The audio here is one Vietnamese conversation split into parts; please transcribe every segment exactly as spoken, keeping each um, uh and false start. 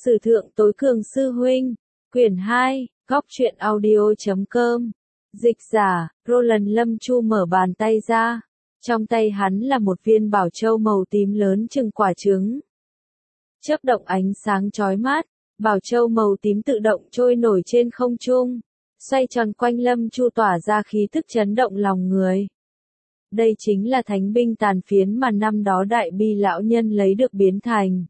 Sử thượng tối cường sư huynh, quyển hai, góc truyện audio.com, dịch giả, Roland Lâm Chu mở bàn tay ra, trong tay hắn là một viên bảo châu màu tím lớn chừng quả trứng. Chớp động ánh sáng chói mắt, bảo châu màu tím tự động trôi nổi trên không trung, xoay tròn quanh Lâm Chu tỏa ra khí thức chấn động lòng người. Đây chính là thánh binh tàn phiến mà năm đó Đại Bi lão nhân lấy được biến thành.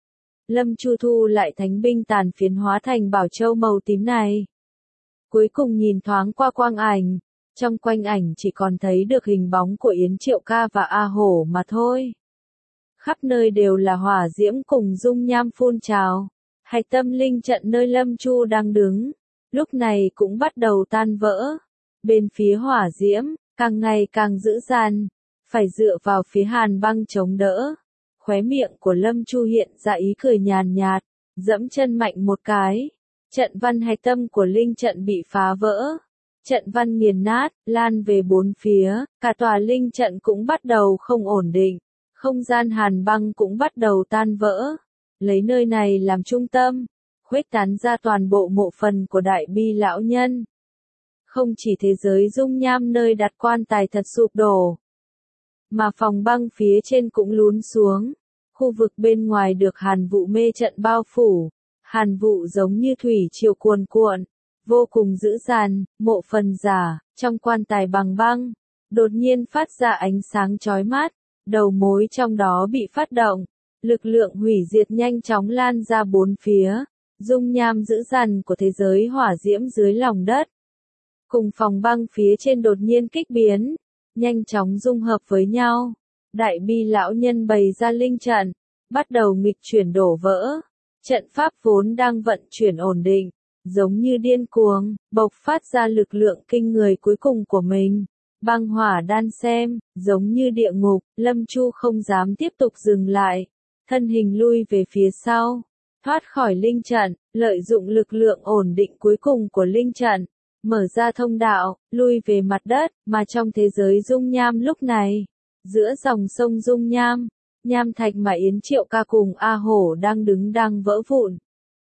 Lâm Chu thu lại thánh binh tàn phiến hóa thành bảo châu màu tím này. Cuối cùng nhìn thoáng qua quang ảnh, trong quanh ảnh chỉ còn thấy được hình bóng của Yến Triệu Ca và A Hổ mà thôi. Khắp nơi đều là hỏa diễm cùng dung nham phun trào. Hạch tâm linh trận nơi Lâm Chu đang đứng, lúc này cũng bắt đầu tan vỡ. Bên phía hỏa diễm, càng ngày càng dữ dằn, phải dựa vào phía hàn băng chống đỡ. Khóe miệng của Lâm Chu hiện ra ý cười nhàn nhạt, dẫm chân mạnh một cái. Trận văn hạch tâm của linh trận bị phá vỡ. Trận văn nghiền nát, lan về bốn phía, cả tòa linh trận cũng bắt đầu không ổn định. Không gian hàn băng cũng bắt đầu tan vỡ. Lấy nơi này làm trung tâm, khuếch tán ra toàn bộ mộ phần của Đại Bi lão nhân. Không chỉ thế giới dung nham nơi đặt quan tài thật sụp đổ, mà phòng băng phía trên cũng lún xuống. Khu vực bên ngoài được hàn vụ mê trận bao phủ, hàn vụ giống như thủy triều cuồn cuộn, vô cùng dữ dằn. Mộ phần giả, trong quan tài bằng băng, đột nhiên phát ra ánh sáng chói mắt, đầu mối trong đó bị phát động. Lực lượng hủy diệt nhanh chóng lan ra bốn phía, dung nham dữ dằn của thế giới hỏa diễm dưới lòng đất. Cùng phòng băng phía trên đột nhiên kích biến, nhanh chóng dung hợp với nhau. Đại Bi lão nhân bày ra linh trận, bắt đầu nghịch chuyển đổ vỡ. Trận pháp vốn đang vận chuyển ổn định, giống như điên cuồng, bộc phát ra lực lượng kinh người cuối cùng của mình. Băng hỏa đan xem, giống như địa ngục, Lâm Chu không dám tiếp tục dừng lại. Thân hình lui về phía sau, thoát khỏi linh trận, lợi dụng lực lượng ổn định cuối cùng của linh trận, mở ra thông đạo, lui về mặt đất, mà trong thế giới dung nham lúc này, giữa dòng sông dung nham, nham thạch mà Yến Triệu Ca cùng A Hổ đang đứng đang vỡ vụn.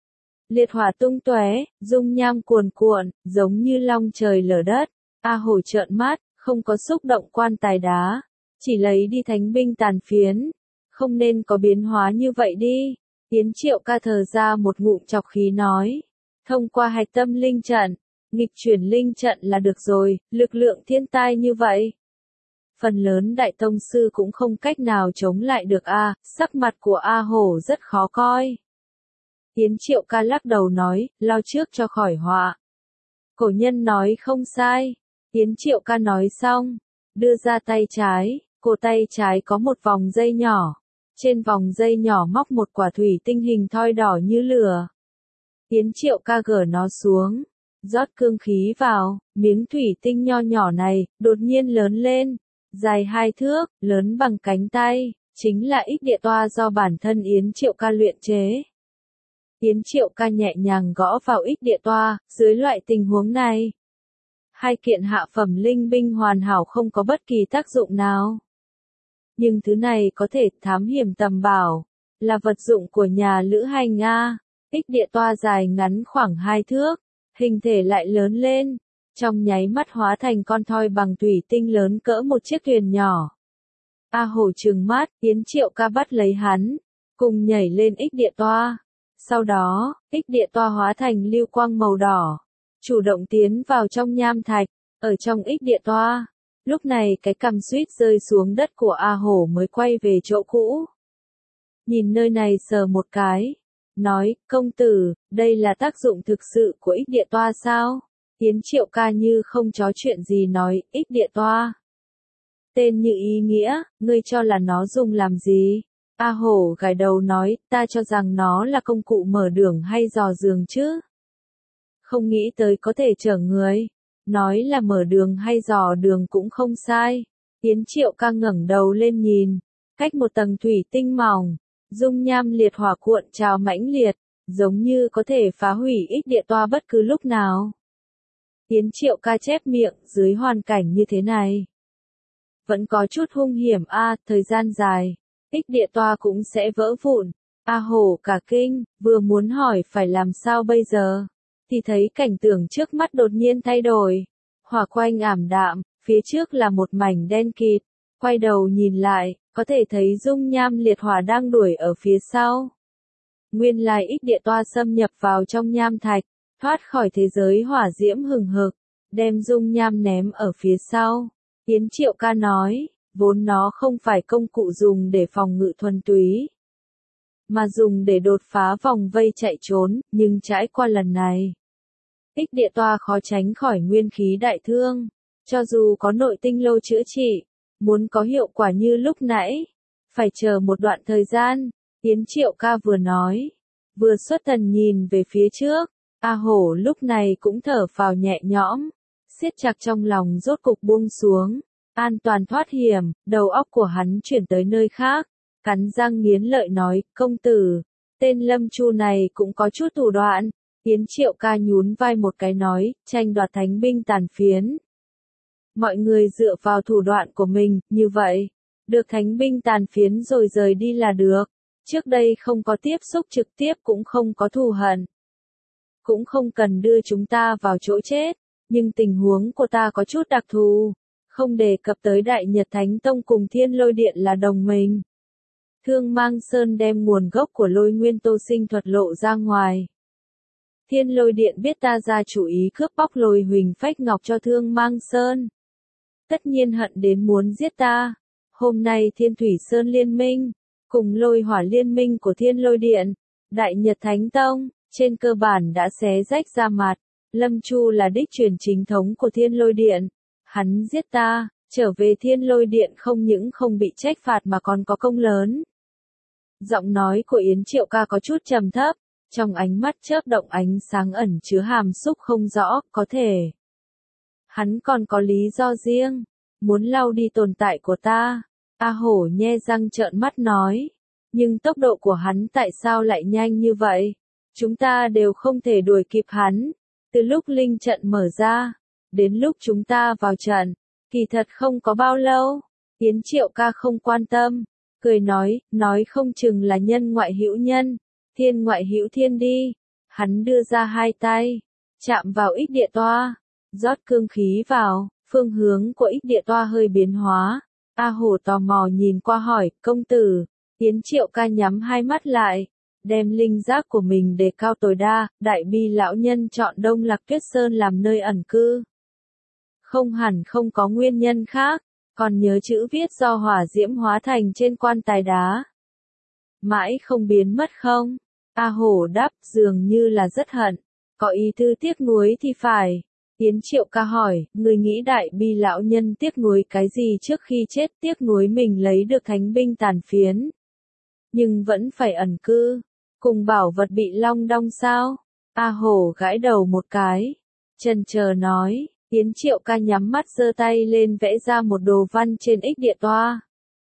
Liệt hỏa tung tóe, dung nham cuồn cuộn, giống như long trời lở đất. A Hổ trợn mắt, không có xúc động quan tài đá, chỉ lấy đi thánh binh tàn phiến. Không nên có biến hóa như vậy đi. Yến Triệu Ca thở ra một ngụm chọc khí nói. Thông qua hạch tâm linh trận, nghịch chuyển linh trận là được rồi, lực lượng thiên tai như vậy. Phần lớn đại tông sư cũng không cách nào chống lại được a, sắc mặt của A Hổ rất khó coi. Yến Triệu Ca lắc đầu nói, lao trước cho khỏi họa. Cổ nhân nói không sai. Yến Triệu Ca nói xong, đưa ra tay trái, cổ tay trái có một vòng dây nhỏ. Trên vòng dây nhỏ móc một quả thủy tinh hình thoi đỏ như lửa. Yến Triệu Ca gỡ nó xuống, rót cương khí vào, miếng thủy tinh nho nhỏ này, đột nhiên lớn lên, dài hai thước, lớn bằng cánh tay, chính là ích địa toa do bản thân Yến Triệu Ca luyện chế. Yến Triệu Ca nhẹ nhàng gõ vào ích địa toa, dưới loại tình huống này. Hai kiện hạ phẩm linh binh hoàn hảo không có bất kỳ tác dụng nào. Nhưng thứ này có thể thám hiểm tầm bảo, là vật dụng của nhà lữ hành A. Ích địa toa dài ngắn khoảng hai thước, hình thể lại lớn lên, trong nháy mắt hóa thành con thoi bằng thủy tinh lớn cỡ một chiếc thuyền nhỏ. A Hổ trừng mắt, Yến Triệu Ca bắt lấy hắn, cùng nhảy lên ích địa toa. Sau đó, ích địa toa hóa thành lưu quang màu đỏ, chủ động tiến vào trong nham thạch, ở trong ích địa toa. Lúc này cái cằm suýt rơi xuống đất của A Hổ mới quay về chỗ cũ. Nhìn nơi này sờ một cái, nói, công tử, đây là tác dụng thực sự của ích địa toa sao? Yến Triệu Ca như không chó chuyện gì nói, ích địa toa. Tên như ý nghĩa, ngươi cho là nó dùng làm gì? A Hổ gãi đầu nói, ta cho rằng nó là công cụ mở đường hay dò giường chứ. Không nghĩ tới có thể chở người. Nói là mở đường hay dò đường cũng không sai. Yến Triệu Ca ngẩng đầu lên nhìn, cách một tầng thủy tinh mỏng, dung nham liệt hỏa cuộn trào mãnh liệt, giống như có thể phá hủy ích địa toa bất cứ lúc nào. Yến Triệu Ca chép miệng, dưới hoàn cảnh như thế này, vẫn có chút hung hiểm a, thời gian dài, ích địa toa cũng sẽ vỡ vụn, A Hổ cả kinh, vừa muốn hỏi phải làm sao bây giờ, thì thấy cảnh tượng trước mắt đột nhiên thay đổi. Hỏa quanh ảm đạm, phía trước là một mảnh đen kịt, quay đầu nhìn lại, có thể thấy dung nham liệt hỏa đang đuổi ở phía sau. Nguyên lai ích địa toa xâm nhập vào trong nham thạch, thoát khỏi thế giới hỏa diễm hừng hực, đem dung nham ném ở phía sau. Yến Triệu Ca nói, vốn nó không phải công cụ dùng để phòng ngự thuần túy, mà dùng để đột phá vòng vây chạy trốn, nhưng trải qua lần này, ích địa toa khó tránh khỏi nguyên khí đại thương. Cho dù có nội tinh lô chữa trị, muốn có hiệu quả như lúc nãy, phải chờ một đoạn thời gian. Yến Triệu Ca vừa nói, vừa xuất thần nhìn về phía trước. A Hổ lúc này cũng thở phào nhẹ nhõm, siết chặt trong lòng rốt cục buông xuống, an toàn thoát hiểm. Đầu óc của hắn chuyển tới nơi khác, cắn răng nghiến lợi nói, công tử, tên Lâm Chu này cũng có chút thủ đoạn. Yến Triệu Ca nhún vai một cái nói, tranh đoạt thánh binh tàn phiến. Mọi người dựa vào thủ đoạn của mình, như vậy, được thánh binh tàn phiến rồi rời đi là được. Trước đây không có tiếp xúc trực tiếp cũng không có thù hận, cũng không cần đưa chúng ta vào chỗ chết, nhưng tình huống của ta có chút đặc thù, không đề cập tới Đại Nhật Thánh Tông cùng Thiên Lôi Điện là đồng minh. Thương Mang Sơn đem nguồn gốc của lôi nguyên tô sinh thuật lộ ra ngoài. Thiên Lôi Điện biết ta ra chủ ý cướp bóc lôi huỳnh phách ngọc cho Thương Mang Sơn, tất nhiên hận đến muốn giết ta. Hôm nay Thiên Thủy Sơn liên minh, cùng lôi hỏa liên minh của Thiên Lôi Điện, Đại Nhật Thánh Tông, trên cơ bản đã xé rách ra mặt. Lâm Chu là đích truyền chính thống của Thiên Lôi Điện. Hắn giết ta, trở về Thiên Lôi Điện không những không bị trách phạt mà còn có công lớn. Giọng nói của Yến Triệu Ca có chút trầm thấp, trong ánh mắt chớp động ánh sáng ẩn chứa hàm xúc không rõ, có thể hắn còn có lý do riêng, muốn lau đi tồn tại của ta. A Hổ nhe răng trợn mắt nói, nhưng tốc độ của hắn tại sao lại nhanh như vậy? Chúng ta đều không thể đuổi kịp hắn. Từ lúc linh trận mở ra, đến lúc chúng ta vào trận, kỳ thật không có bao lâu. Yến Triệu Ca không quan tâm, cười nói, nói không chừng là nhân ngoại hữu nhân, thiên ngoại hữu thiên đi. Hắn đưa ra hai tay, chạm vào ích địa toa, rót cương khí vào, phương hướng của ích địa toa hơi biến hóa. A Hổ tò mò nhìn qua hỏi, công tử. Yến Triệu Ca nhắm hai mắt lại, đem linh giác của mình đề cao tối đa. Đại Bi lão nhân chọn Đông Lạc Tuyết Sơn làm nơi ẩn cư, không hẳn không có nguyên nhân khác. Còn nhớ chữ viết do hỏa diễm hóa thành trên quan tài đá, mãi không biến mất không? A Hổ đáp, dường như là rất hận, có ý tư tiếc nuối thì phải. Yến Triệu Ca hỏi, người nghĩ Đại Bi lão nhân tiếc nuối cái gì trước khi chết? Tiếc nuối mình lấy được thánh binh tàn phiến, nhưng vẫn phải ẩn cư, cùng bảo vật bị long đong sao? A Hổ gãi đầu một cái, chần chờ nói. Yến Triệu Ca nhắm mắt giơ tay lên vẽ ra một đồ văn trên ích địa toa.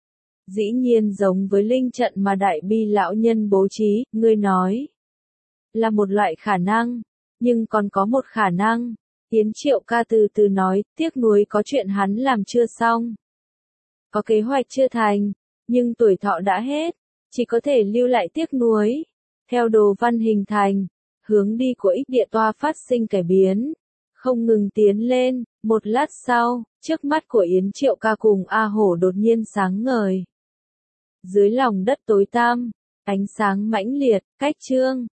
Dĩ nhiên giống với linh trận mà Đại Bi lão nhân bố trí. Ngươi nói là một loại khả năng, nhưng còn có một khả năng. Yến Triệu Ca từ từ nói, tiếc nuối có chuyện hắn làm chưa xong, có kế hoạch chưa thành, nhưng tuổi thọ đã hết, chỉ có thể lưu lại tiếc nuối. Theo đồ văn hình thành, hướng đi của ích địa toa phát sinh cải biến, không ngừng tiến lên. Một lát sau, trước mắt của Yến Triệu Ca cùng A Hổ đột nhiên sáng ngời. Dưới lòng đất tối tăm, ánh sáng mãnh liệt, cách chương